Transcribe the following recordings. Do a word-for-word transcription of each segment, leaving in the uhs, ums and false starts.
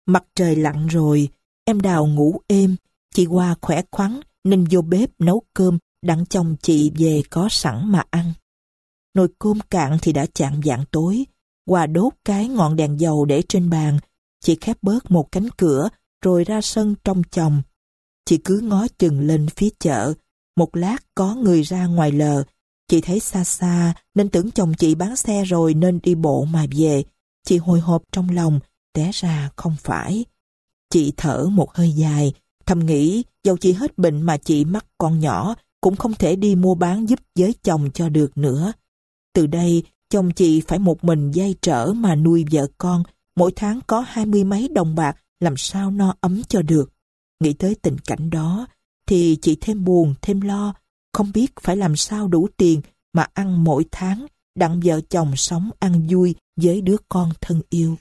Mặt trời lặn rồi, em Đào ngủ êm, chị Hoa khỏe khoắn nên vô bếp nấu cơm đặng chồng chị về có sẵn mà ăn. Nồi cơm cạn thì đã chạng vạng tối. Hoa đốt cái ngọn đèn dầu để trên bàn. Chị khép bớt một cánh cửa rồi ra sân trông chồng. Chị cứ ngó chừng lên phía chợ. Một lát có người ra ngoài lờ. Chị thấy xa xa nên tưởng chồng chị bán xe rồi nên đi bộ mà về. Chị hồi hộp trong lòng, té ra không phải. Chị thở một hơi dài, thầm nghĩ dầu chị hết bệnh mà chị mắc con nhỏ cũng không thể đi mua bán giúp với chồng cho được nữa. Từ đây, chồng chị phải một mình day trở mà nuôi vợ con, mỗi tháng có hai mươi mấy đồng bạc, làm sao no ấm cho được. Nghĩ tới tình cảnh đó, thì chị thêm buồn, thêm lo, không biết phải làm sao đủ tiền mà ăn mỗi tháng, đặng vợ chồng sống ăn vui với đứa con thân yêu.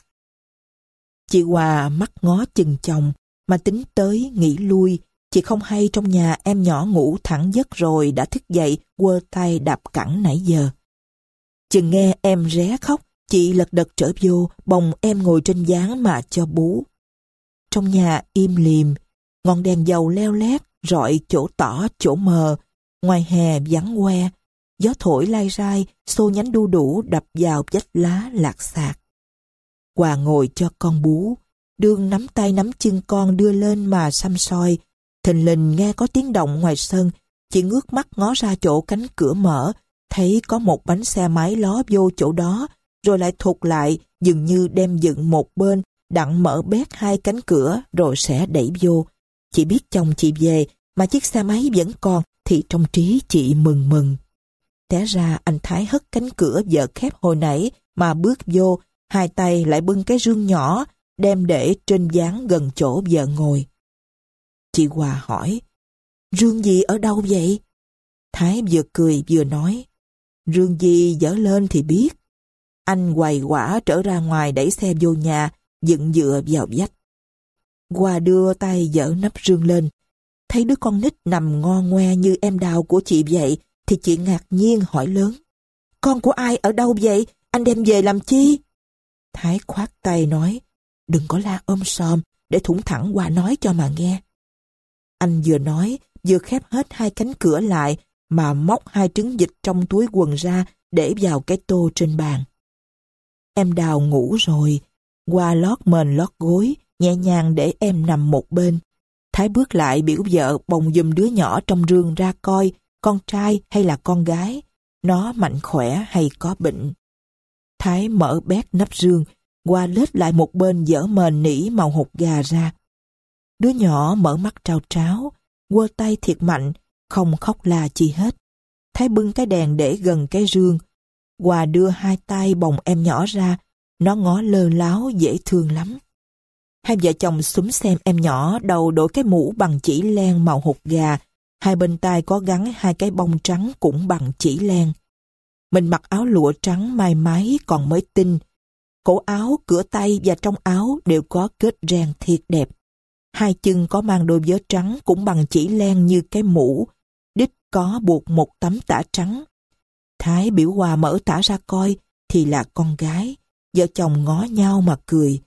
Chị Hòa mắt ngó chừng chồng, mà tính tới nghĩ lui. Chị không hay trong nhà em nhỏ ngủ thẳng giấc rồi đã thức dậy quơ tay đạp cẳng nãy giờ. Chừng nghe em ré khóc, chị lật đật trở vô, bồng em ngồi trên gián mà cho bú. Trong nhà im lìm, ngọn đèn dầu leo lét, rọi chỗ tỏ chỗ mờ, ngoài hè vắng que, gió thổi lai rai, xô nhánh đu đủ đập vào vách lá lạc xạc. Hòa ngồi cho con bú, đương nắm tay nắm chân con đưa lên mà xăm soi. Thình lình nghe có tiếng động ngoài sân, chị ngước mắt ngó ra chỗ cánh cửa mở, thấy có một bánh xe máy ló vô chỗ đó, rồi lại thụt lại, dường như đem dựng một bên, đặng mở bét hai cánh cửa rồi sẽ đẩy vô. Chị biết chồng chị về, mà chiếc xe máy vẫn còn, thì trong trí chị mừng mừng. Té ra anh Thái hất cánh cửa vợ khép hồi nãy mà bước vô, hai tay lại bưng cái rương nhỏ, đem để trên gián gần chỗ vợ ngồi. Chị Hòa hỏi, rương gì ở đâu vậy? Thái vừa cười vừa nói, rương gì dở lên thì biết. Anh quầy quả trở ra ngoài đẩy xe vô nhà, dựng dựa vào vách. Hòa đưa tay dỡ nắp rương lên, thấy đứa con nít nằm ngo ngoe như em Đào của chị vậy, thì chị ngạc nhiên hỏi lớn, con của ai ở đâu vậy? Anh đem về làm chi? Thái khoát tay nói, đừng có la ôm sòm, để thủng thẳng Hòa nói cho mà nghe. Anh vừa nói, vừa khép hết hai cánh cửa lại, mà móc hai trứng vịt trong túi quần ra, để vào cái tô trên bàn. Em Đào ngủ rồi, Hòa lót mền lót gối, nhẹ nhàng để em nằm một bên. Thái bước lại biểu vợ bồng giùm đứa nhỏ trong rương ra coi, con trai hay là con gái, nó mạnh khỏe hay có bệnh. Thái mở bét nắp rương, Hòa lết lại một bên dở mền nỉ màu hột gà ra. Đứa nhỏ mở mắt trao tráo, quơ tay thiệt mạnh, không khóc la chi hết. Thái bưng cái đèn để gần cái rương. Hòa đưa hai tay bồng em nhỏ ra, nó ngó lơ láo dễ thương lắm. Hai vợ chồng xúm xem em nhỏ đầu đội cái mũ bằng chỉ len màu hột gà, hai bên tai có gắn hai cái bông trắng cũng bằng chỉ len. Mình mặc áo lụa trắng mai mái còn mới tinh. Cổ áo, cửa tay và trong áo đều có kết ren thiệt đẹp. Hai chân có mang đôi vớ trắng cũng bằng chỉ len như cái mũ. Đít có buộc một tấm tả trắng. Thái biểu Hòa mở tả ra coi thì là con gái. Vợ chồng ngó nhau mà cười.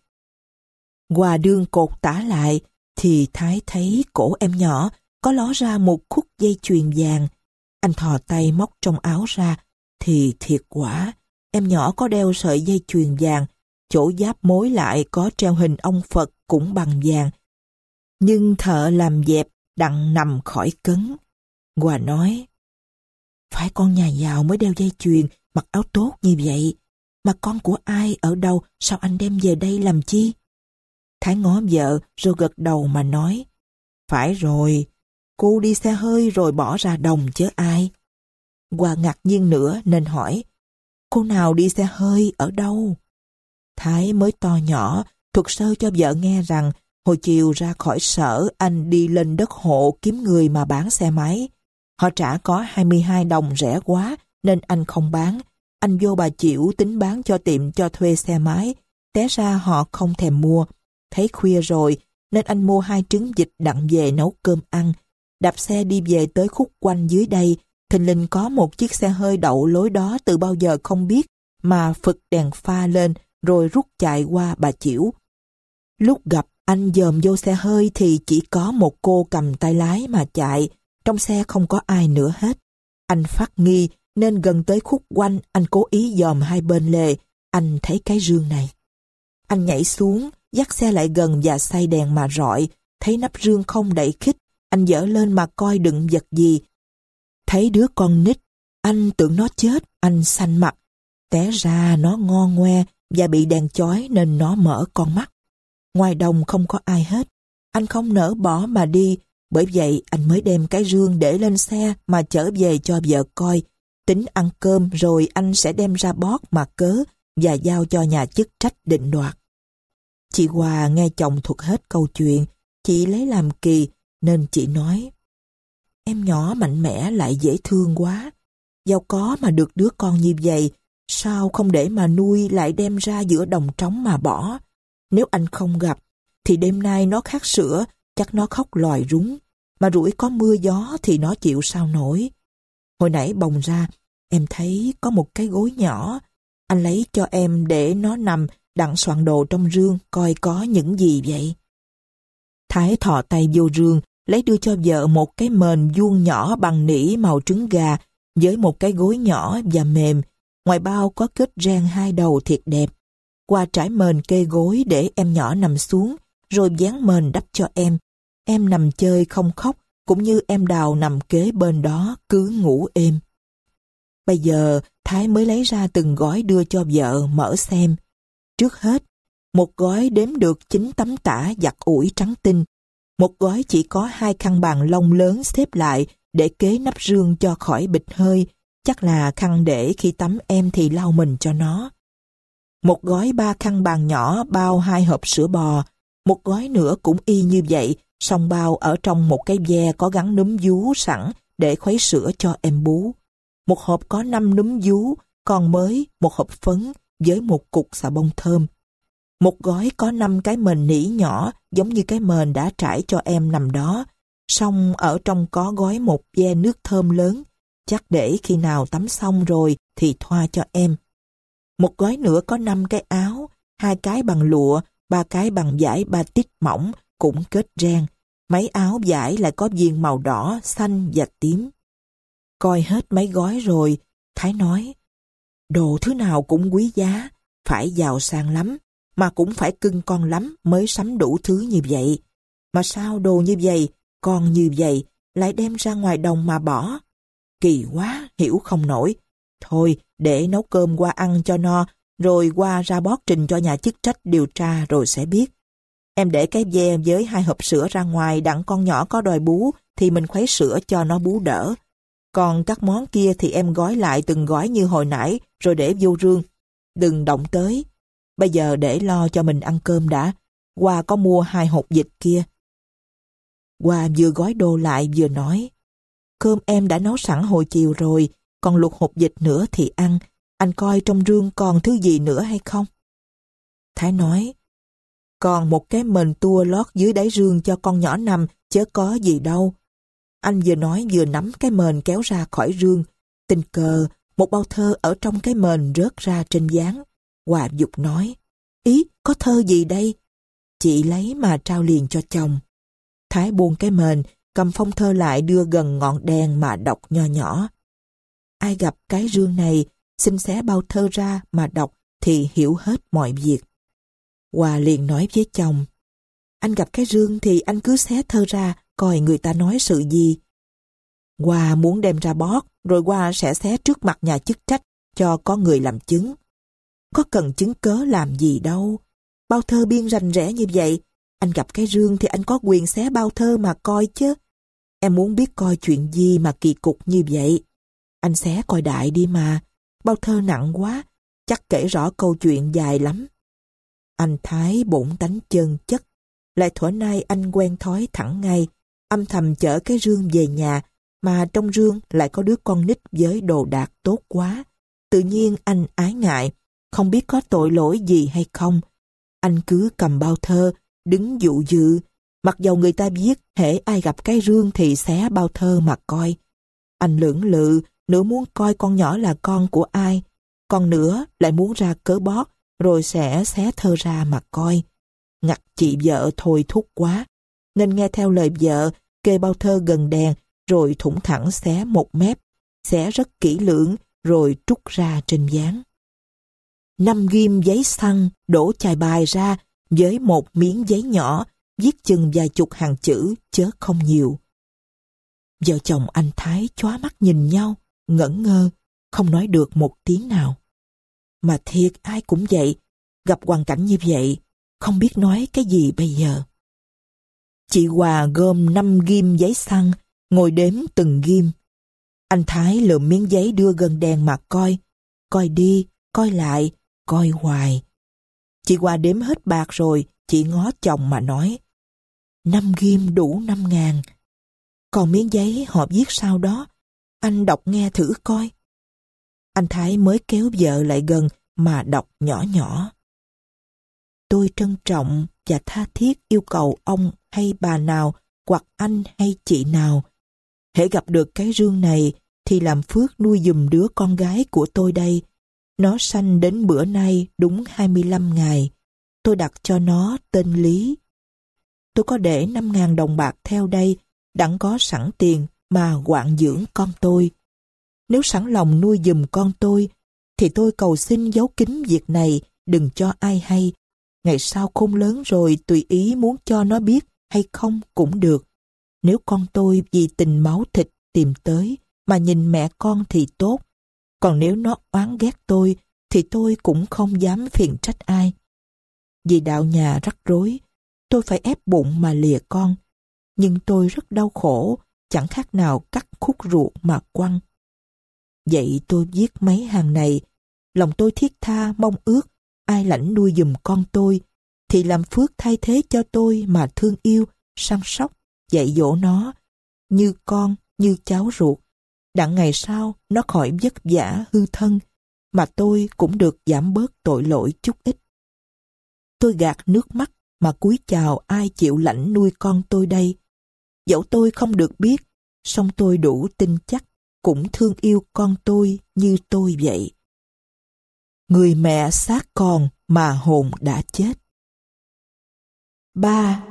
Hòa đương cột tả lại thì Thái thấy cổ em nhỏ có ló ra một khúc dây chuyền vàng. Anh thò tay móc trong áo ra thì thiệt quả, em nhỏ có đeo sợi dây chuyền vàng, chỗ giáp mối lại có treo hình ông Phật cũng bằng vàng. Nhưng thợ làm dẹp đặng nằm khỏi cấn. Hòa nói, phải con nhà giàu mới đeo dây chuyền, mặc áo tốt như vậy, mà con của ai ở đâu, sao anh đem về đây làm chi? Thái ngó vợ rồi gật đầu mà nói, phải rồi, cô đi xe hơi rồi bỏ ra đồng chứ ai. Hòa ngạc nhiên nữa nên hỏi, cô nào đi xe hơi ở đâu? Thái mới to nhỏ thuật sơ cho vợ nghe rằng hồi chiều ra khỏi sở anh đi lên đất hộ kiếm người mà bán xe máy. Họ trả có hai mươi hai đồng rẻ quá nên anh không bán. Anh vô Bà Chiểu tính bán cho tiệm cho thuê xe máy. Té ra họ không thèm mua. Thấy khuya rồi nên anh mua hai trứng vịt đặng về nấu cơm ăn. Đạp xe đi về tới khúc quanh dưới đây, thình lình có một chiếc xe hơi đậu lối đó từ bao giờ không biết mà phực đèn pha lên rồi rút chạy qua Bà Chiểu. Lúc gặp anh dòm vô xe hơi thì chỉ có một cô cầm tay lái mà chạy, trong xe không có ai nữa hết. Anh phát nghi nên gần tới khúc quanh anh cố ý dòm hai bên lề, anh thấy cái rương này. Anh nhảy xuống, dắt xe lại gần và xoay đèn mà rọi, thấy nắp rương không đậy khít, anh dở lên mà coi đựng vật gì. Thấy đứa con nít, anh tưởng nó chết, anh xanh mặt. Té ra nó ngo ngoe và bị đèn chói nên nó mở con mắt. Ngoài đồng không có ai hết, anh không nỡ bỏ mà đi, bởi vậy anh mới đem cái rương để lên xe mà chở về cho vợ coi. Tính ăn cơm rồi anh sẽ đem ra bót mà cớ và giao cho nhà chức trách định đoạt. Chị Hòa nghe chồng thuật hết câu chuyện, chị lấy làm kỳ nên chị nói: Em nhỏ mạnh mẽ lại dễ thương quá, giàu có mà được đứa con như vậy, sao không để mà nuôi lại đem ra giữa đồng trống mà bỏ. Nếu anh không gặp, thì đêm nay nó khát sữa, chắc nó khóc lòi rúng, mà rủi có mưa gió thì nó chịu sao nổi. Hồi nãy bồng ra, em thấy có một cái gối nhỏ, anh lấy cho em để nó nằm đặng soạn đồ trong rương coi có những gì vậy. Thái thò tay vô rương, lấy đưa cho vợ một cái mền vuông nhỏ bằng nỉ màu trứng gà với một cái gối nhỏ và mềm, ngoài bao có kết ren hai đầu thiệt đẹp. Qua trải mền kê gối để em nhỏ nằm xuống, rồi dán mền đắp cho em. Em nằm chơi không khóc, cũng như em Đào nằm kế bên đó cứ ngủ êm. Bây giờ Thái mới lấy ra từng gói đưa cho vợ mở xem. Trước hết, một gói đếm được chín tấm tả giặt ủi trắng tinh. Một gói chỉ có hai khăn bàn lông lớn xếp lại để kế nắp rương cho khỏi bịt hơi, chắc là khăn để khi tắm em thì lau mình cho nó. Một gói ba khăn bàn nhỏ bao hai hộp sữa bò, một gói nữa cũng y như vậy, song bao ở trong một cái ve có gắn núm vú sẵn để khuấy sữa cho em bú. Một hộp có năm núm vú, còn mới một hộp phấn với một cục xà bông thơm. Một gói có năm cái mền nỉ nhỏ giống như cái mền đã trải cho em nằm đó, song ở trong có gói một ve nước thơm lớn, chắc để khi nào tắm xong rồi thì thoa cho em. Một gói nữa có năm cái áo, hai cái bằng lụa, ba cái bằng vải batik mỏng cũng kết ren. Mấy áo vải lại có viền màu đỏ, xanh và tím. Coi hết mấy gói rồi, Thái nói: Đồ thứ nào cũng quý giá, phải giàu sang lắm, mà cũng phải cưng con lắm mới sắm đủ thứ như vậy. Mà sao đồ như vậy, con như vậy, lại đem ra ngoài đồng mà bỏ? Kỳ quá, hiểu không nổi. Thôi, để nấu cơm qua ăn cho no, rồi qua ra bót trình cho nhà chức trách điều tra rồi sẽ biết. Em để cái ve với hai hộp sữa ra ngoài, đặng con nhỏ có đòi bú thì mình khuấy sữa cho nó bú đỡ. Còn các món kia thì em gói lại từng gói như hồi nãy rồi để vô rương. Đừng động tới. Bây giờ để lo cho mình ăn cơm đã. Hoa có mua hai hột vịt kia. Hoa vừa gói đồ lại vừa nói: Cơm em đã nấu sẵn hồi chiều rồi, còn luộc hột vịt nữa thì ăn. Anh coi trong rương còn thứ gì nữa hay không? Thái nói: Còn một cái mền tua lót dưới đáy rương cho con nhỏ nằm, chớ có gì đâu. Anh vừa nói vừa nắm cái mền kéo ra khỏi rương. Tình cờ, một bao thơ ở trong cái mền rớt ra trên ván. Hòa giục nói: Ý, có thơ gì đây? Chị lấy mà trao liền cho chồng. Thái buông cái mền, cầm phong thơ lại đưa gần ngọn đèn mà đọc nho nhỏ: Ai gặp cái rương này, xin xé bao thơ ra mà đọc thì hiểu hết mọi việc. Hòa liền nói với chồng: Anh gặp cái rương thì anh cứ xé thơ ra, coi người ta nói sự gì. Hòa muốn đem ra bót, rồi Hòa sẽ xé trước mặt nhà chức trách cho có người làm chứng. Có cần chứng cớ làm gì đâu. Bao thơ biên rành rẽ như vậy, anh gặp cái rương thì anh có quyền xé bao thơ mà coi chứ. Em muốn biết coi chuyện gì mà kỳ cục như vậy. Anh xé coi đại đi mà. Bao thơ nặng quá, chắc kể rõ câu chuyện dài lắm. Anh Thái bổn tánh chân chất, lại thuở nay anh quen thói thẳng ngay, âm thầm chở cái rương về nhà, mà trong rương lại có đứa con nít với đồ đạc tốt quá. Tự nhiên anh ái ngại, không biết có tội lỗi gì hay không. Anh cứ cầm bao thơ, đứng dụ dự, mặc dầu người ta viết hễ ai gặp cái rương thì xé bao thơ mà coi. Anh lưỡng lự, nửa muốn coi con nhỏ là con của ai, còn nữa lại muốn ra cớ bót, rồi sẽ xé thơ ra mà coi. ngặt chị vợ thôi thúc quá, nên nghe theo lời vợ, kê bao thơ gần đèn, rồi thủng thẳng xé một mép, xé rất kỹ lưỡng, rồi trút ra trên ván. Năm ghim giấy xăng đổ chài bài ra với một miếng giấy nhỏ, viết chừng vài chục hàng chữ, chớ không nhiều. Vợ chồng anh Thái chóa mắt nhìn nhau, ngẩn ngơ, không nói được một tiếng nào. Mà thiệt ai cũng vậy, gặp hoàn cảnh như vậy, không biết nói cái gì bây giờ. Chị Hòa gom năm ghim giấy xăng, ngồi đếm từng ghim. Anh Thái lượm miếng giấy đưa gần đèn mà coi, coi đi, coi lại, coi hoài. Chị Hòa đếm hết bạc rồi, chị ngó chồng mà nói, năm ghim đủ năm ngàn. Còn miếng giấy họ viết sao đó, anh đọc nghe thử coi. Anh Thái mới kéo vợ lại gần mà đọc nhỏ nhỏ. Tôi trân trọng và tha thiết yêu cầu ông hay bà nào, hoặc anh hay chị nào, hễ gặp được cái rương này thì làm phước nuôi giùm đứa con gái của tôi đây. Nó sanh đến bữa nay đúng hai mươi lăm ngày. Tôi đặt cho nó tên Lý. Tôi có để năm ngàn đồng bạc theo đây, đặng có sẵn tiền mà quạng dưỡng con tôi. Nếu sẵn lòng nuôi giùm con tôi, thì tôi cầu xin giấu kín việc này, đừng cho ai hay. Ngày sau khôn lớn rồi tùy ý muốn cho nó biết hay không cũng được. Nếu con tôi vì tình máu thịt tìm tới mà nhìn mẹ con thì tốt. Còn nếu nó oán ghét tôi thì tôi cũng không dám phiền trách ai. Vì đạo nhà rắc rối, tôi phải ép bụng mà lìa con. Nhưng tôi rất đau khổ, chẳng khác nào cắt khúc ruột mà quăng. Vậy tôi viết mấy hàng này, lòng tôi thiết tha mong ước ai lãnh nuôi giùm con tôi, thì làm phước thay thế cho tôi mà thương yêu, săn sóc, dạy dỗ nó, như con, như cháu ruột. Đặng ngày sau nó khỏi vất vả hư thân, mà tôi cũng được giảm bớt tội lỗi chút ít. Tôi gạt nước mắt mà cúi chào ai chịu lãnh nuôi con tôi đây. Dẫu tôi không được biết, song tôi đủ tin chắc cũng thương yêu con tôi như tôi vậy. Người mẹ xác còn mà hồn đã chết. Ba.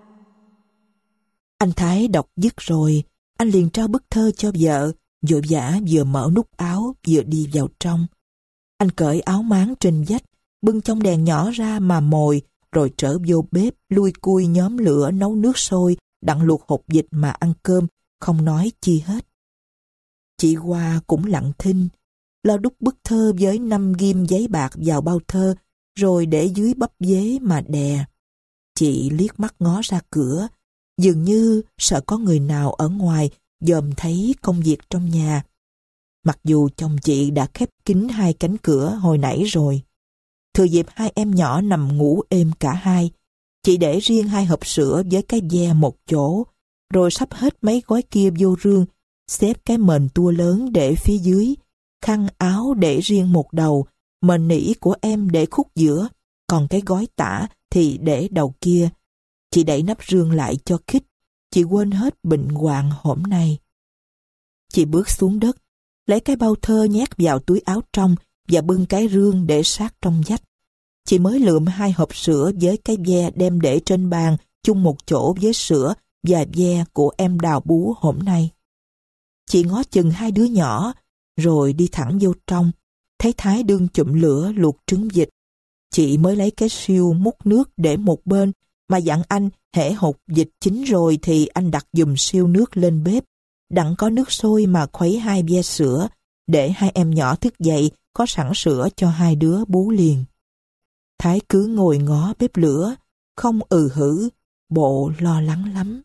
Anh Thái đọc dứt rồi, anh liền trao bức thơ cho vợ, vội vã vừa mở nút áo vừa đi vào trong. Anh cởi áo máng trên vách, bưng trong đèn nhỏ ra mà mồi, rồi trở vô bếp lui cui nhóm lửa nấu nước sôi, đặng luộc hột vịt mà ăn cơm, không nói chi hết. Chị Hoa cũng lặng thinh, lo đút bức thơ với năm ghim giấy bạc vào bao thơ, rồi để dưới bắp dế mà đè. Chị liếc mắt ngó ra cửa, dường như sợ có người nào ở ngoài dòm thấy công việc trong nhà. Mặc dù chồng chị đã khép kín hai cánh cửa hồi nãy rồi. Thừa dịp hai em nhỏ nằm ngủ êm cả hai, chị để riêng hai hộp sữa với cái ve một chỗ, rồi sắp hết mấy gói kia vô rương, xếp cái mền tua lớn để phía dưới, khăn áo để riêng một đầu, mền nỉ của em để khúc giữa, còn cái gói tả thì để đầu kia. Chị đẩy nắp rương lại cho khít, chị quên hết bệnh hoạn hôm nay. Chị bước xuống đất, lấy cái bao thơ nhét vào túi áo trong và bưng cái rương để sát trong vách. Chị mới lượm hai hộp sữa với cái ve đem để trên bàn chung một chỗ với sữa và ve của em Đào bú hôm nay. Chị ngó chừng hai đứa nhỏ, rồi đi thẳng vô trong, thấy Thái đương chụm lửa luộc trứng vịt. Chị mới lấy cái siêu múc nước để một bên, mà dặn anh hễ hột vịt chín rồi thì anh đặt giùm siêu nước lên bếp, đặng có nước sôi mà khuấy hai ve sữa, để hai em nhỏ thức dậy có sẵn sữa cho hai đứa bú liền. Thái cứ ngồi ngó bếp lửa, không ừ hử, bộ lo lắng lắm.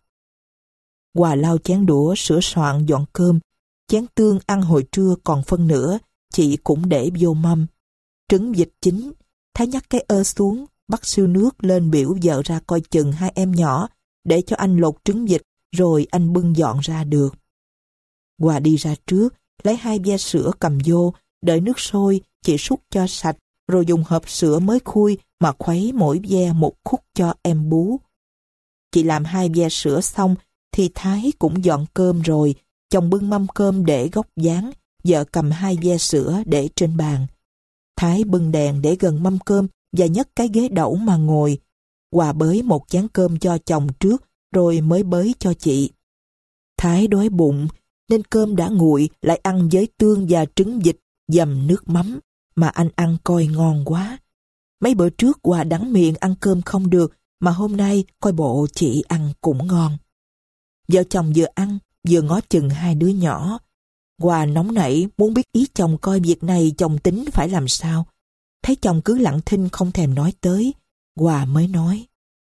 Hòa lau chén đũa sửa soạn dọn cơm, chén tương ăn hồi trưa còn phân nữa, chị cũng để vô mâm. Trứng vịt chín, Thái nhắc cái ơ xuống, bắt siêu nước lên biểu vợ ra coi chừng hai em nhỏ, để cho anh lột trứng vịt, rồi anh bưng dọn ra được. Hòa đi ra trước, lấy hai ve sữa cầm vô, đợi nước sôi, chị sút cho sạch, rồi dùng hộp sữa mới khui mà khuấy mỗi ve một khúc cho em bú. Chị làm hai ve sữa xong, thì Thái cũng dọn cơm rồi, chồng bưng mâm cơm để góc dáng, vợ cầm hai ve sữa để trên bàn. Thái bưng đèn để gần mâm cơm và nhấc cái ghế đẩu mà ngồi. Hòa bới một chén cơm cho chồng trước, rồi mới bới cho chị. Thái đói bụng, nên cơm đã nguội lại ăn với tương và trứng vịt, dầm nước mắm, mà anh ăn coi ngon quá. Mấy bữa trước Hòa đắng miệng ăn cơm không được, mà hôm nay coi bộ chị ăn cũng ngon. Vợ chồng vừa ăn, vừa ngó chừng hai đứa nhỏ. Hòa nóng nảy muốn biết ý chồng coi việc này chồng tính phải làm sao. Thấy chồng cứ lặng thinh không thèm nói tới, Hòa mới nói.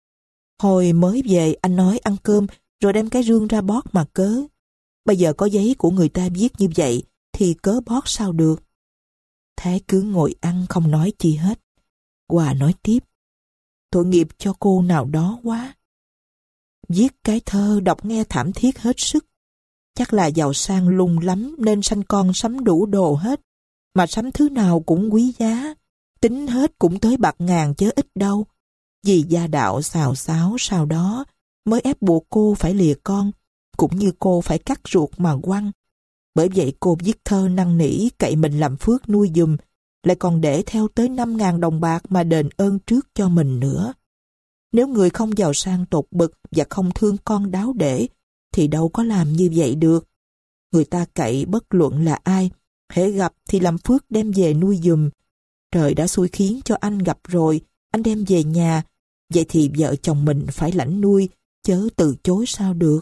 Hồi mới về anh nói ăn cơm rồi đem cái rương ra bót mà cớ. Bây giờ có giấy của người ta viết như vậy thì cớ bót sao được. Thái cứ ngồi ăn không nói chi hết. Hòa nói tiếp. Tội nghiệp cho cô nào đó quá. Viết cái thơ đọc nghe thảm thiết hết sức. Chắc là giàu sang lung lắm nên sanh con sắm đủ đồ hết. Mà sắm thứ nào cũng quý giá. Tính hết cũng tới bạc ngàn chớ ít đâu. Vì gia đạo xào xáo sau đó mới ép buộc cô phải lìa con, cũng như cô phải cắt ruột mà quăng. Bởi vậy cô viết thơ năn nỉ cậy mình làm phước nuôi giùm, lại còn để theo tới năm ngàn đồng bạc mà đền ơn trước cho mình nữa. Nếu người không giàu sang tột bực và không thương con đáo để, thì đâu có làm như vậy được. Người ta cậy bất luận là ai, hễ gặp thì làm phước đem về nuôi giùm. Trời đã xui khiến cho anh gặp rồi, anh đem về nhà, vậy thì vợ chồng mình phải lãnh nuôi, chớ từ chối sao được.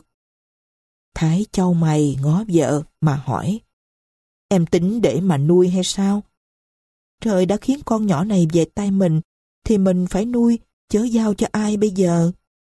Thái chau mày ngó vợ mà hỏi. Em tính để mà nuôi hay sao? Trời đã khiến con nhỏ này về tay mình, thì mình phải nuôi, chớ giao cho ai bây giờ?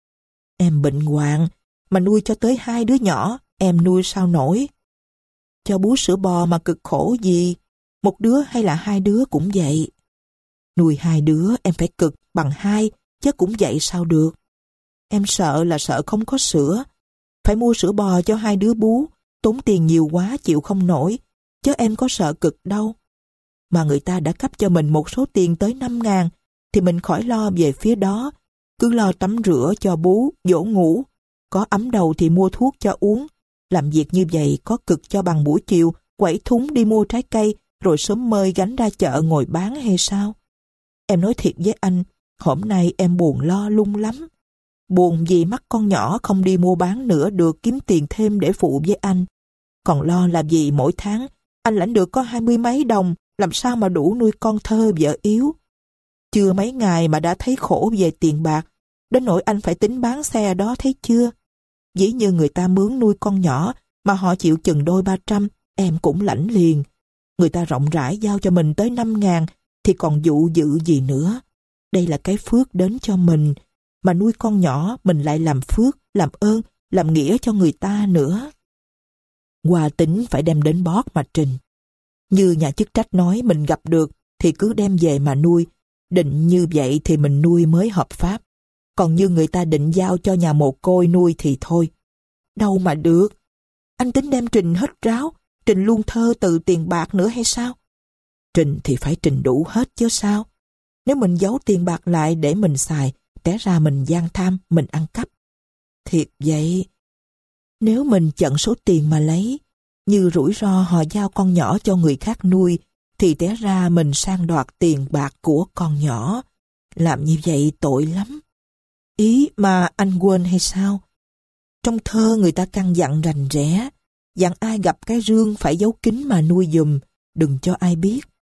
Em bệnh hoạn, mà nuôi cho tới hai đứa nhỏ, em nuôi sao nổi? Cho bú sữa bò mà cực khổ gì, một đứa hay là hai đứa cũng vậy. Nuôi hai đứa em phải cực bằng hai, chứ cũng vậy sao được. Em sợ là sợ không có sữa, phải mua sữa bò cho hai đứa bú, tốn tiền nhiều quá chịu không nổi, chứ em có sợ cực đâu. Mà người ta đã cấp cho mình một số tiền tới năm ngàn, thì mình khỏi lo về phía đó, cứ lo tắm rửa cho bú, dỗ ngủ, có ấm đầu thì mua thuốc cho uống. Làm việc như vậy có cực cho bằng buổi chiều, quẩy thúng đi mua trái cây, rồi sớm mơi gánh ra chợ ngồi bán hay sao? Em nói thiệt với anh, hôm nay em buồn lo lung lắm. Buồn vì mắt con nhỏ không đi mua bán nữa được kiếm tiền thêm để phụ với anh. Còn lo là vì mỗi tháng anh lãnh được có hai mươi mấy đồng, làm sao mà đủ nuôi con thơ vợ yếu. Chưa mấy ngày mà đã thấy khổ về tiền bạc, đến nỗi anh phải tính bán xe đó thấy chưa. Dĩ như người ta mướn nuôi con nhỏ mà họ chịu chừng đôi ba trăm, em cũng lãnh liền. Người ta rộng rãi giao cho mình tới năm ngàn thì còn dụ dự gì nữa. Đây là cái phước đến cho mình, mà nuôi con nhỏ mình lại làm phước, làm ơn, làm nghĩa cho người ta nữa. Hòa tính phải đem đến bót mà trình. Như nhà chức trách nói mình gặp được thì cứ đem về mà nuôi. Định như vậy thì mình nuôi mới hợp pháp. Còn như người ta định giao cho nhà mồ côi nuôi thì thôi. Đâu mà được. Anh tính đem trình hết ráo, trình luôn thơ từ tiền bạc nữa hay sao? Trình thì phải trình đủ hết chứ sao. Nếu mình giấu tiền bạc lại để mình xài, té ra mình gian tham, mình ăn cắp. Thiệt vậy. Nếu mình chận số tiền mà lấy, như rủi ro họ giao con nhỏ cho người khác nuôi, thì té ra mình sang đoạt tiền bạc của con nhỏ. Làm như vậy tội lắm. Ý mà anh quên hay sao? Trong thơ người ta căn dặn rành rẽ, dặn ai gặp cái rương phải giấu kín mà nuôi giùm, đừng cho ai biết.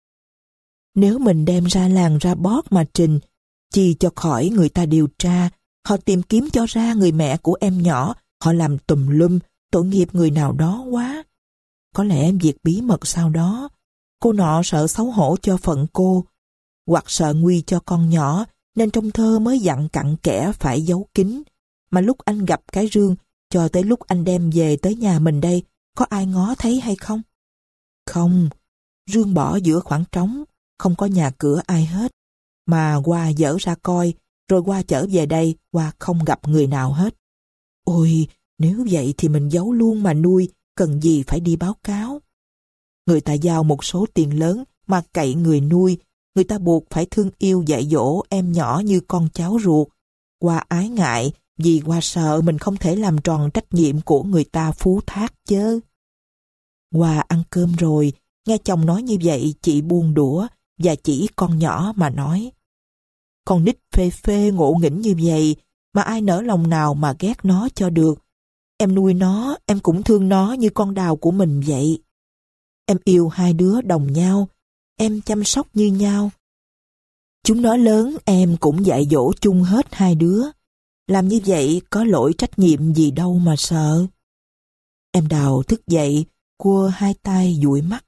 Nếu mình đem ra làng ra bót mà trình, chi cho khỏi người ta điều tra, họ tìm kiếm cho ra người mẹ của em nhỏ, họ làm tùm lum, tội nghiệp người nào đó quá. Có lẽ việc bí mật sau đó, cô nọ sợ xấu hổ cho phận cô, hoặc sợ nguy cho con nhỏ, nên trong thơ mới dặn cặn kẽ phải giấu kín. Mà lúc anh gặp cái rương, cho tới lúc anh đem về tới nhà mình đây, có ai ngó thấy hay không? Không, rương bỏ giữa khoảng trống, không có nhà cửa ai hết. Mà qua dỡ ra coi, rồi qua trở về đây, qua không gặp người nào hết. Ôi, nếu vậy thì mình giấu luôn mà nuôi, cần gì phải đi báo cáo. Người ta giao một số tiền lớn mà cậy người nuôi, người ta buộc phải thương yêu dạy dỗ em nhỏ như con cháu ruột. Qua ái ngại, vì qua sợ mình không thể làm tròn trách nhiệm của người ta phú thác chớ. Qua ăn cơm rồi, nghe chồng nói như vậy, chị buông đũa và chỉ con nhỏ mà nói. Con nít phê phê ngộ nghĩnh như vậy mà ai nỡ lòng nào mà ghét nó cho được. Em nuôi nó, em cũng thương nó như con đào của mình vậy. Em yêu hai đứa đồng nhau, em chăm sóc như nhau. Chúng nó lớn em cũng dạy dỗ chung hết hai đứa. Làm như vậy có lỗi trách nhiệm gì đâu mà sợ. Em Đào thức dậy, cua hai tay dụi mắt.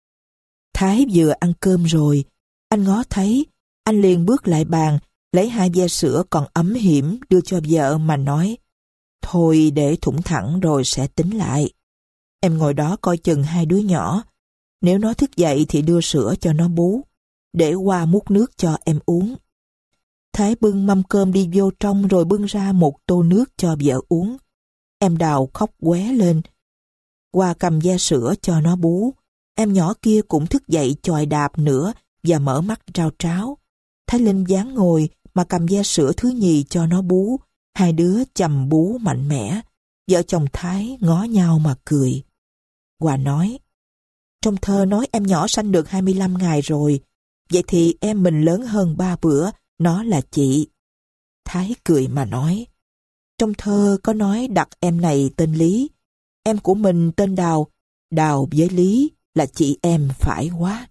Thái vừa ăn cơm rồi, anh ngó thấy, anh liền bước lại bàn, lấy hai ve sữa còn ấm hiểm đưa cho vợ mà nói, thôi để thủng thẳng rồi sẽ tính lại. Em ngồi đó coi chừng hai đứa nhỏ, nếu nó thức dậy thì đưa sữa cho nó bú, để qua múc nước cho em uống. Thái bưng mâm cơm đi vô trong rồi bưng ra một tô nước cho vợ uống. Em Đào khóc qué lên. Qua cầm ve sữa cho nó bú. Em nhỏ kia cũng thức dậy chòi đạp nữa và mở mắt trao tráo. Thái Linh dáng ngồi mà cầm ve sữa thứ nhì cho nó bú. Hai đứa chầm bú mạnh mẽ. Vợ chồng Thái ngó nhau mà cười. Hòa nói, trong thơ nói em nhỏ sanh được hai mươi lăm ngày rồi. Vậy thì em mình lớn hơn ba bữa, nó là chị. Thái cười mà nói, trong thơ có nói đặt em này tên Lý, em của mình tên Đào, Đào với Lý là chị em phải quá.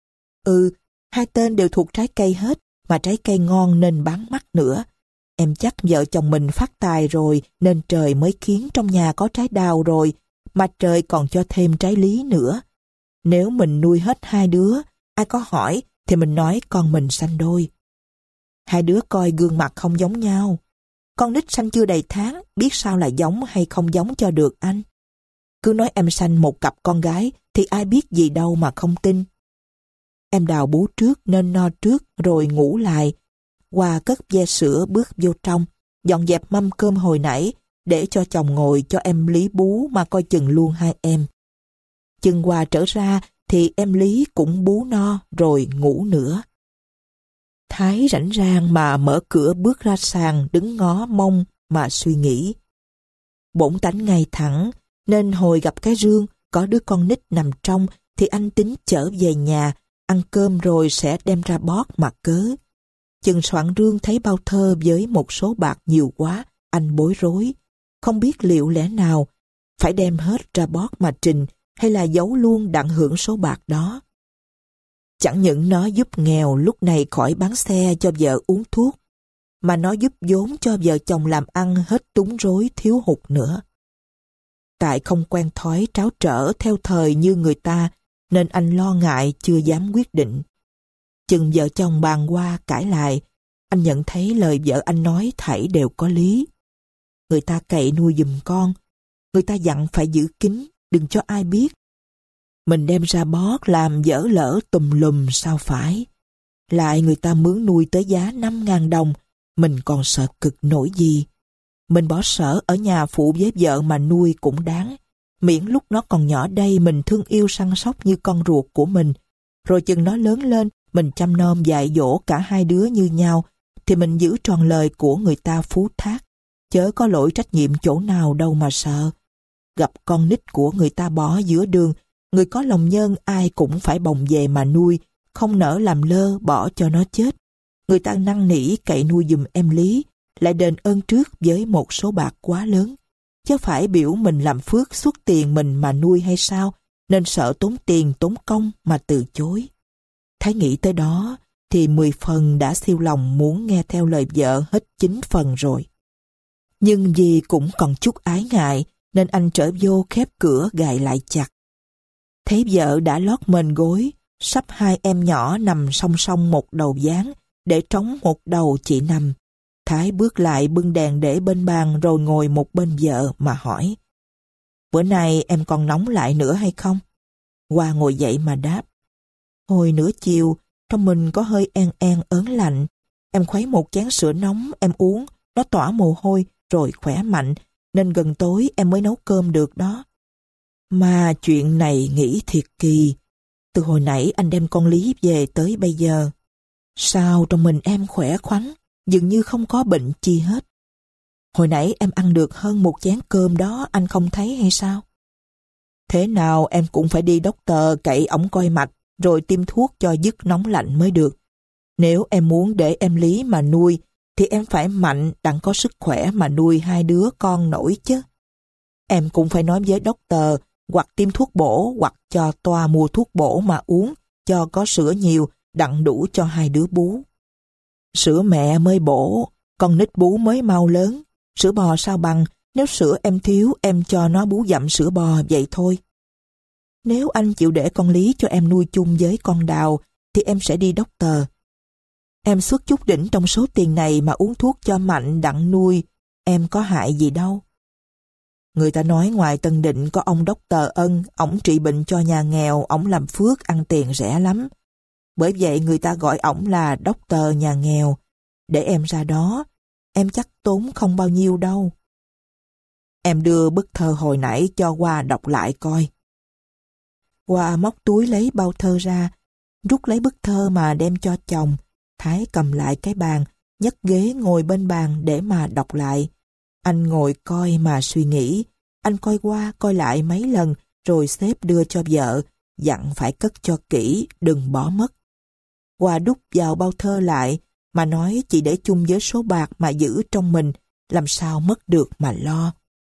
Ừ, hai tên đều thuộc trái cây hết, mà trái cây ngon nên bán mắc nữa. Em chắc vợ chồng mình phát tài rồi nên trời mới khiến trong nhà có trái đào rồi, mà trời còn cho thêm trái Lý nữa. Nếu mình nuôi hết hai đứa, ai có hỏi thì mình nói con mình sanh đôi. Hai đứa coi gương mặt không giống nhau. Con nít sanh chưa đầy tháng, biết sao là giống hay không giống cho được anh. Cứ nói em sanh một cặp con gái thì ai biết gì đâu mà không tin. Em Đào bú trước nên no trước rồi ngủ lại. Hoa cất ve sữa bước vô trong, dọn dẹp mâm cơm hồi nãy để cho chồng ngồi cho em Lý bú mà coi chừng luôn hai em. Chừng Hoa trở ra thì em Lý cũng bú no rồi ngủ nữa. Thái rảnh rang mà mở cửa bước ra sàn đứng ngó mông mà suy nghĩ. Bổn tánh ngay thẳng nên hồi gặp cái rương có đứa con nít nằm trong thì anh tính chở về nhà ăn cơm rồi sẽ đem ra bót mà cớ. Chừng soạn rương thấy bao thơ với một số bạc nhiều quá, anh bối rối, không biết liệu lẽ nào phải đem hết ra bót mà trình hay là giấu luôn đặng hưởng số bạc đó. Chẳng những nó giúp nghèo lúc này khỏi bán xe cho vợ uống thuốc, mà nó giúp vốn cho vợ chồng làm ăn hết túng rối thiếu hụt nữa. Tại không quen thói tráo trở theo thời như người ta, nên anh lo ngại chưa dám quyết định. Chừng vợ chồng bàn qua cãi lại, anh nhận thấy lời vợ anh nói thảy đều có lý. Người ta cậy nuôi giùm con, người ta dặn phải giữ kín, đừng cho ai biết. Mình đem ra bót làm dở lỡ tùm lum sao phải. Lại người ta mướn nuôi tới giá năm ngàn đồng, mình còn sợ cực nổi gì. Mình bỏ sở ở nhà phụ với vợ mà nuôi cũng đáng. Miễn lúc nó còn nhỏ đây mình thương yêu săn sóc như con ruột của mình. Rồi chừng nó lớn lên, mình chăm nom dạy dỗ cả hai đứa như nhau, thì mình giữ tròn lời của người ta phú thác. Chớ có lỗi trách nhiệm chỗ nào đâu mà sợ. Gặp con nít của người ta bỏ giữa đường, người có lòng nhân ai cũng phải bồng về mà nuôi, không nỡ làm lơ bỏ cho nó chết. Người ta năn nỉ cậy nuôi giùm em Lý, lại đền ơn trước với một số bạc quá lớn. Chứ phải biểu mình làm phước xuất tiền mình mà nuôi hay sao, nên sợ tốn tiền tốn công mà từ chối. Thái nghĩ tới đó thì mười phần đã siêu lòng muốn nghe theo lời vợ hết chín phần rồi. Nhưng vì cũng còn chút ái ngại nên anh trở vô khép cửa gài lại chặt. Thấy vợ đã lót mền gối, sắp hai em nhỏ nằm song song một đầu dáng để trống một đầu chị nằm. Thái bước lại bưng đèn để bên bàn rồi ngồi một bên vợ mà hỏi. Bữa nay em còn nóng lại nữa hay không? Hoa ngồi dậy mà đáp. Hồi nửa chiều, trong mình có hơi en en ớn lạnh. Em khuấy một chén sữa nóng em uống, nó tỏa mồ hôi rồi khỏe mạnh, nên gần tối em mới nấu cơm được đó. Mà chuyện này nghĩ thiệt kỳ. Từ hồi nãy anh đem con Lý về tới bây giờ. Sao trong mình em khỏe khoắn, dường như không có bệnh chi hết. Hồi nãy em ăn được hơn một chén cơm đó anh không thấy hay sao? Thế nào em cũng phải đi doctor cậy ổng coi mạch rồi tiêm thuốc cho dứt nóng lạnh mới được. Nếu em muốn để em Lý mà nuôi, thì em phải mạnh đặng có sức khỏe mà nuôi hai đứa con nổi chứ. Em cũng phải nói với doctor hoặc tiêm thuốc bổ hoặc cho toa mua thuốc bổ mà uống cho có sữa nhiều đặng đủ cho hai đứa bú. Sữa mẹ mới bổ, con nít bú mới mau lớn. Sữa bò sao bằng, nếu sữa em thiếu em cho nó bú dặm sữa bò vậy thôi. Nếu anh chịu để con Lý cho em nuôi chung với con Đào thì em sẽ đi doctor. Em xuất chút đỉnh trong số tiền này mà uống thuốc cho mạnh đặng nuôi, em có hại gì đâu. Người ta nói ngoài Tân Định có ông doctor Ân, ổng trị bệnh cho nhà nghèo, ổng làm phước ăn tiền rẻ lắm. Bởi vậy người ta gọi ổng là doctor nhà nghèo. Để em ra đó, em chắc tốn không bao nhiêu đâu. Em đưa bức thơ hồi nãy cho Hoa đọc lại coi. Hoa móc túi lấy bao thơ ra, rút lấy bức thơ mà đem cho chồng. Thái cầm lại cái bàn, nhấc ghế ngồi bên bàn để mà đọc lại. Anh ngồi coi mà suy nghĩ. Anh coi qua coi lại mấy lần rồi xếp đưa cho vợ, dặn phải cất cho kỹ, đừng bỏ mất. Hoa đút vào bao thơ lại, mà nói chỉ để chung với số bạc mà giữ trong mình, làm sao mất được mà lo.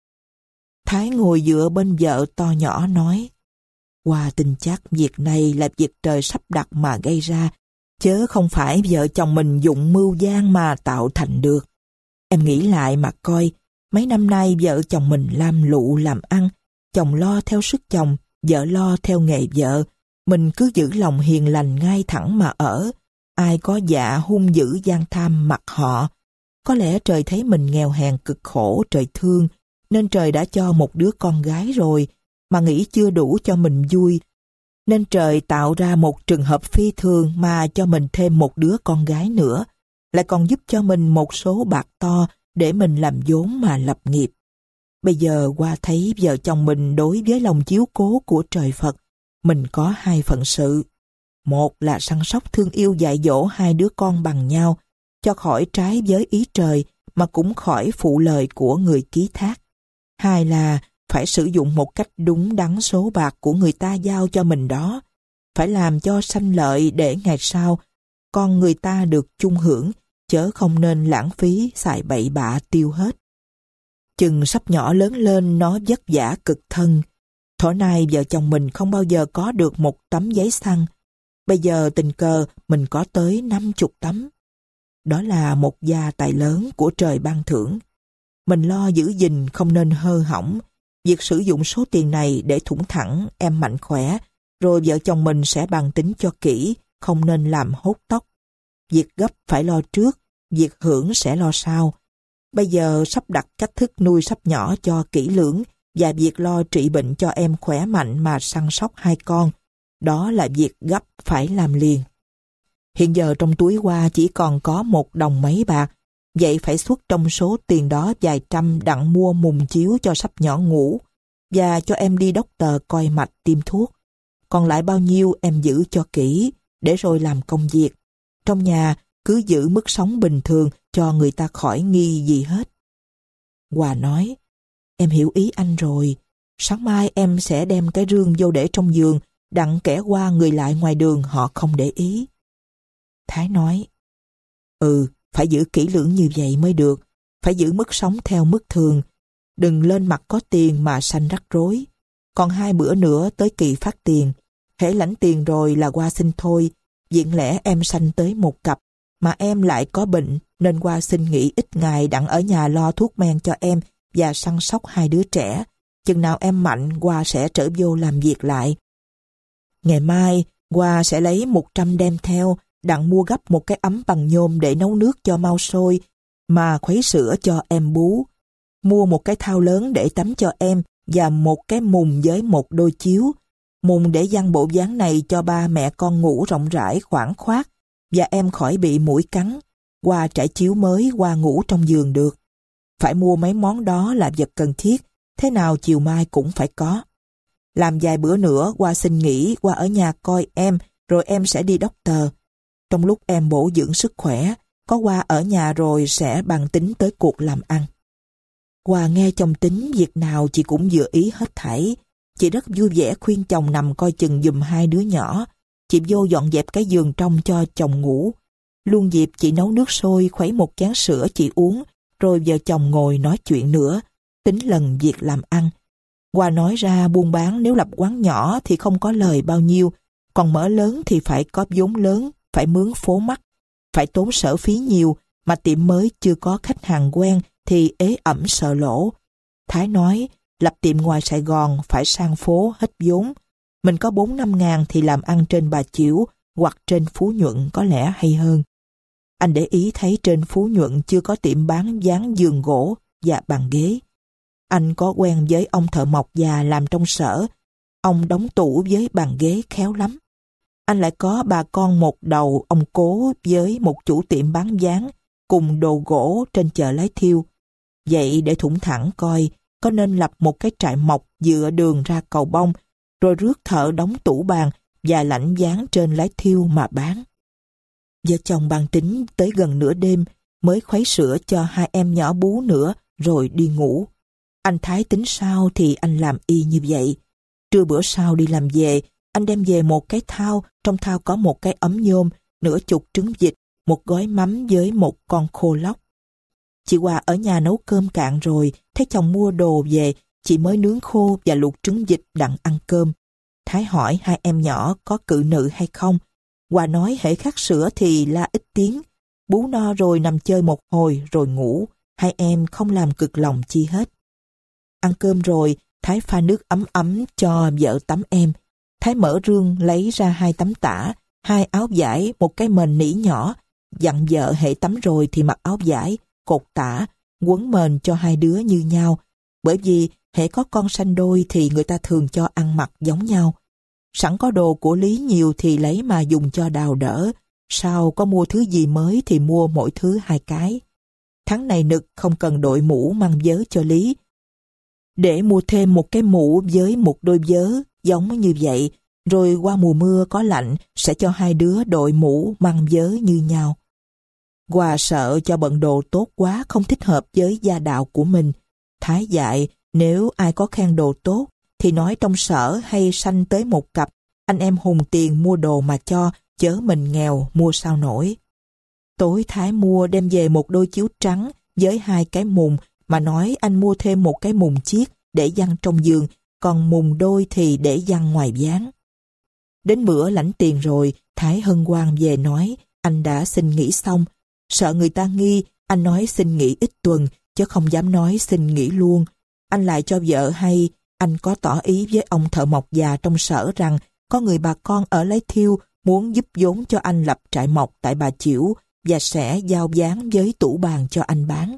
Thái ngồi dựa bên vợ to nhỏ nói, Hoa tin chắc việc này là việc trời sắp đặt mà gây ra, chớ không phải vợ chồng mình dụng mưu gian mà tạo thành được. Em nghĩ lại mà coi, mấy năm nay vợ chồng mình lam lụ làm ăn, chồng lo theo sức chồng, vợ lo theo nghề vợ, mình cứ giữ lòng hiền lành ngay thẳng mà ở, ai có dạ hung dữ gian tham mặc họ. Có lẽ trời thấy mình nghèo hèn cực khổ, trời thương, nên trời đã cho một đứa con gái rồi, mà nghĩ chưa đủ cho mình vui, nên trời tạo ra một trường hợp phi thường mà cho mình thêm một đứa con gái nữa, lại còn giúp cho mình một số bạc to để mình làm vốn mà lập nghiệp. Bây giờ Hoa thấy vợ chồng mình đối với lòng chiếu cố của trời Phật, mình có hai phận sự. Một là săn sóc thương yêu dạy dỗ hai đứa con bằng nhau, cho khỏi trái với ý trời mà cũng khỏi phụ lời của người ký thác. Hai là phải sử dụng một cách đúng đắn số bạc của người ta giao cho mình đó, phải làm cho sanh lợi để ngày sau con người ta được chung hưởng, chớ không nên lãng phí xài bậy bạ tiêu hết. Chừng sắp nhỏ lớn lên nó vất vả cực thân. Thổi nay vợ chồng mình không bao giờ có được một tấm giấy xăng. Bây giờ tình cờ mình có tới năm chục tấm. Đó là một gia tài lớn của trời ban thưởng. Mình lo giữ gìn không nên hơ hỏng. Việc sử dụng số tiền này để thủng thẳng em mạnh khỏe, rồi vợ chồng mình sẽ bàn tính cho kỹ, không nên làm hốt tóc. Việc gấp phải lo trước, việc hưởng sẽ lo sau. Bây giờ sắp đặt cách thức nuôi sắp nhỏ cho kỹ lưỡng và việc lo trị bệnh cho em khỏe mạnh mà săn sóc hai con. Đó là việc gấp phải làm liền. Hiện giờ trong túi Hoa chỉ còn có một đồng mấy bạc, vậy phải xuất trong số tiền đó vài trăm đặng mua mùng chiếu cho sắp nhỏ ngủ và cho em đi doctor coi mạch tiêm thuốc. Còn lại bao nhiêu em giữ cho kỹ để rồi làm công việc. Trong nhà cứ giữ mức sống bình thường cho người ta khỏi nghi gì hết. Hoa nói, em hiểu ý anh rồi. Sáng mai em sẽ đem cái rương vô để trong giường, đặng kẻ qua người lại ngoài đường họ không để ý. Thái nói, ừ, phải giữ kỹ lưỡng như vậy mới được. Phải giữ mức sống theo mức thường. Đừng lên mặt có tiền mà sanh rắc rối. Còn hai bữa nữa tới kỳ phát tiền. Hễ lãnh tiền rồi là Hoa xin thôi. Diện lẽ em sanh tới một cặp, mà em lại có bệnh, nên Hoa xin nghỉ ít ngày đặng ở nhà lo thuốc men cho em và săn sóc hai đứa trẻ. Chừng nào em mạnh, Hoa sẽ trở vô làm việc lại. Ngày mai, Hoa sẽ lấy một trăm đem theo, đặng mua gấp một cái ấm bằng nhôm để nấu nước cho mau sôi, mà khuấy sữa cho em bú. Mua một cái thau lớn để tắm cho em và một cái mùng với một đôi chiếu. Mùng để giăng bộ dáng này cho ba mẹ con ngủ rộng rãi khoảng khoát và em khỏi bị muỗi cắn. Hoa trải chiếu mới, Hoa ngủ trong giường được. Phải mua mấy món đó là vật cần thiết, thế nào chiều mai cũng phải có. Làm vài bữa nữa Hoa xin nghỉ, Hoa ở nhà coi em, rồi em sẽ đi doctor. Trong lúc em bổ dưỡng sức khỏe, có Hoa ở nhà rồi sẽ bàn tính tới cuộc làm ăn. Hoa nghe chồng tính việc nào chị cũng vừa ý hết thảy. Chị rất vui vẻ khuyên chồng nằm coi chừng giùm hai đứa nhỏ. Chị vô dọn dẹp cái giường trong cho chồng ngủ. Luôn dịp chị nấu nước sôi khuấy một chén sữa chị uống, rồi vợ chồng ngồi nói chuyện nữa, tính lần việc làm ăn. Hoa nói ra buôn bán nếu lập quán nhỏ thì không có lời bao nhiêu, còn mở lớn thì phải có vốn lớn, phải mướn phố mắc, phải tốn sở phí nhiều, mà tiệm mới chưa có khách hàng quen thì ế ẩm sợ lỗ. Thái nói, lập tiệm ngoài Sài Gòn phải sang phố hết vốn. Mình có bốn năm ngàn thì làm ăn trên Bà Chiểu hoặc trên Phú Nhuận có lẽ hay hơn. Anh để ý thấy trên Phú Nhuận chưa có tiệm bán dán giường gỗ và bàn ghế. Anh có quen với ông thợ mộc già làm trong sở. Ông đóng tủ với bàn ghế khéo lắm. Anh lại có bà con một đầu ông Cố với một chủ tiệm bán dán cùng đồ gỗ trên chợ Lái Thiêu. Vậy để thủng thẳng coi, có nên lập một cái trại mộc dựa đường ra cầu Bông, rồi rước thợ đóng tủ bàn và lãnh dán trên Lái Thiêu mà bán. Vợ chồng bàn tính tới gần nửa đêm mới khuấy sữa cho hai em nhỏ bú nữa rồi đi ngủ. Anh Thái tính sao thì anh làm y như vậy. Trưa bữa sau đi làm về, anh đem về một cái thau, trong thau có một cái ấm nhôm, nửa chục trứng vịt, một gói mắm với một con khô lóc. Chị Hòa ở nhà nấu cơm cạn rồi, thấy chồng mua đồ về, chị mới nướng khô và luộc trứng vịt đặng ăn cơm. Thái hỏi hai em nhỏ có cự nữ hay không. Hòa nói hễ khát sữa thì la ít tiếng, bú no rồi nằm chơi một hồi rồi ngủ, hai em không làm cực lòng chi hết. Ăn cơm rồi, Thái pha nước ấm ấm cho vợ tắm em. Thái mở rương lấy ra hai tấm tả, hai áo vải, một cái mền nỉ nhỏ, dặn vợ hễ tắm rồi thì mặc áo vải, cột tả, quấn mền cho hai đứa như nhau, bởi vì hễ có con sanh đôi thì người ta thường cho ăn mặc giống nhau. Sẵn có đồ của Lý nhiều thì lấy mà dùng cho đào đỡ, sau có mua thứ gì mới thì mua mỗi thứ hai cái. Tháng này nực không cần đội mũ mang vớ cho Lý, để mua thêm một cái mũ với một đôi vớ giống như vậy, rồi qua mùa mưa có lạnh sẽ cho hai đứa đội mũ mang vớ như nhau. Hòa sợ cho bận đồ tốt quá không thích hợp với gia đạo của mình. Thái dạy nếu ai có khen đồ tốt thì nói trong sở hay sanh tới một cặp, anh em hùng tiền mua đồ mà cho, chớ mình nghèo mua sao nổi. Tối Thái mua đem về một đôi chiếu trắng với hai cái mùng, mà nói anh mua thêm một cái mùng chiếc để giăng trong giường, còn mùng đôi thì để giăng ngoài ván. Đến bữa lãnh tiền rồi, Thái hân hoan về nói anh đã xin nghỉ xong. Sợ người ta nghi, anh nói xin nghỉ ít tuần, chứ không dám nói xin nghỉ luôn. Anh lại cho vợ hay, anh có tỏ ý với ông thợ mộc già trong sở rằng có người bà con ở Lái Thiêu muốn giúp vốn cho anh lập trại mộc tại Bà Chiểu và sẽ giao ván với tủ bàn cho anh bán.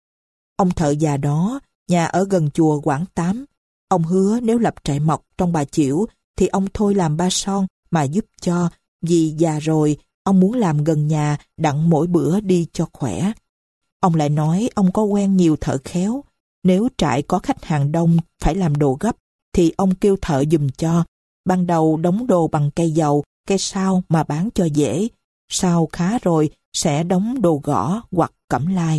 Ông thợ già đó, nhà ở gần chùa Quảng Tám. Ông hứa nếu lập trại mộc trong Bà Chiểu thì ông thôi làm ba son mà giúp cho, vì già rồi, ông muốn làm gần nhà đặng mỗi bữa đi cho khỏe. Ông lại nói ông có quen nhiều thợ khéo. Nếu trại có khách hàng đông phải làm đồ gấp thì ông kêu thợ giùm cho. Ban đầu đóng đồ bằng cây dầu, cây sao mà bán cho dễ. Sau khá rồi sẽ đóng đồ gõ hoặc cẩm lai.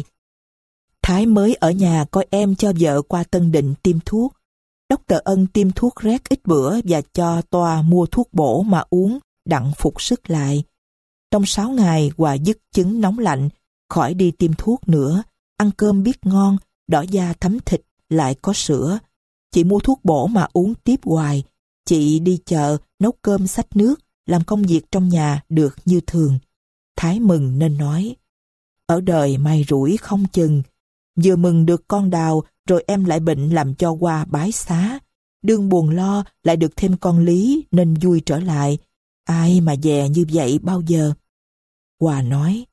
Thái mới ở nhà coi em cho vợ qua Tân Định tiêm thuốc. Doctor Ân tiêm thuốc rét ít bữa và cho Toa mua thuốc bổ mà uống đặng phục sức lại. Trong sáu ngày Hòa dứt chứng nóng lạnh, khỏi đi tiêm thuốc nữa, ăn cơm biết ngon, đỏ da thấm thịt, lại có sữa. Chị mua thuốc bổ mà uống tiếp hoài. Chị đi chợ, nấu cơm xách nước, làm công việc trong nhà được như thường. Thái mừng nên nói, ở đời may rủi không chừng. Vừa mừng được con Đào, rồi em lại bệnh làm cho Hoa bái xá. Đương buồn lo lại được thêm con Lý nên vui trở lại. Ai mà dè như vậy bao giờ? Hoa nói,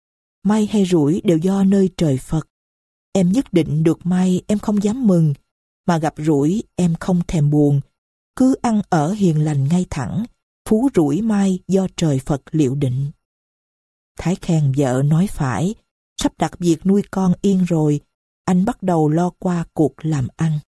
may hay rủi đều do nơi trời Phật. Em nhất định được may em không dám mừng, mà gặp rủi em không thèm buồn. Cứ ăn ở hiền lành ngay thẳng, phú rủi may do trời Phật liệu định. Thái khen vợ nói phải, sắp đặt việc nuôi con yên rồi, anh bắt đầu lo qua cuộc làm ăn.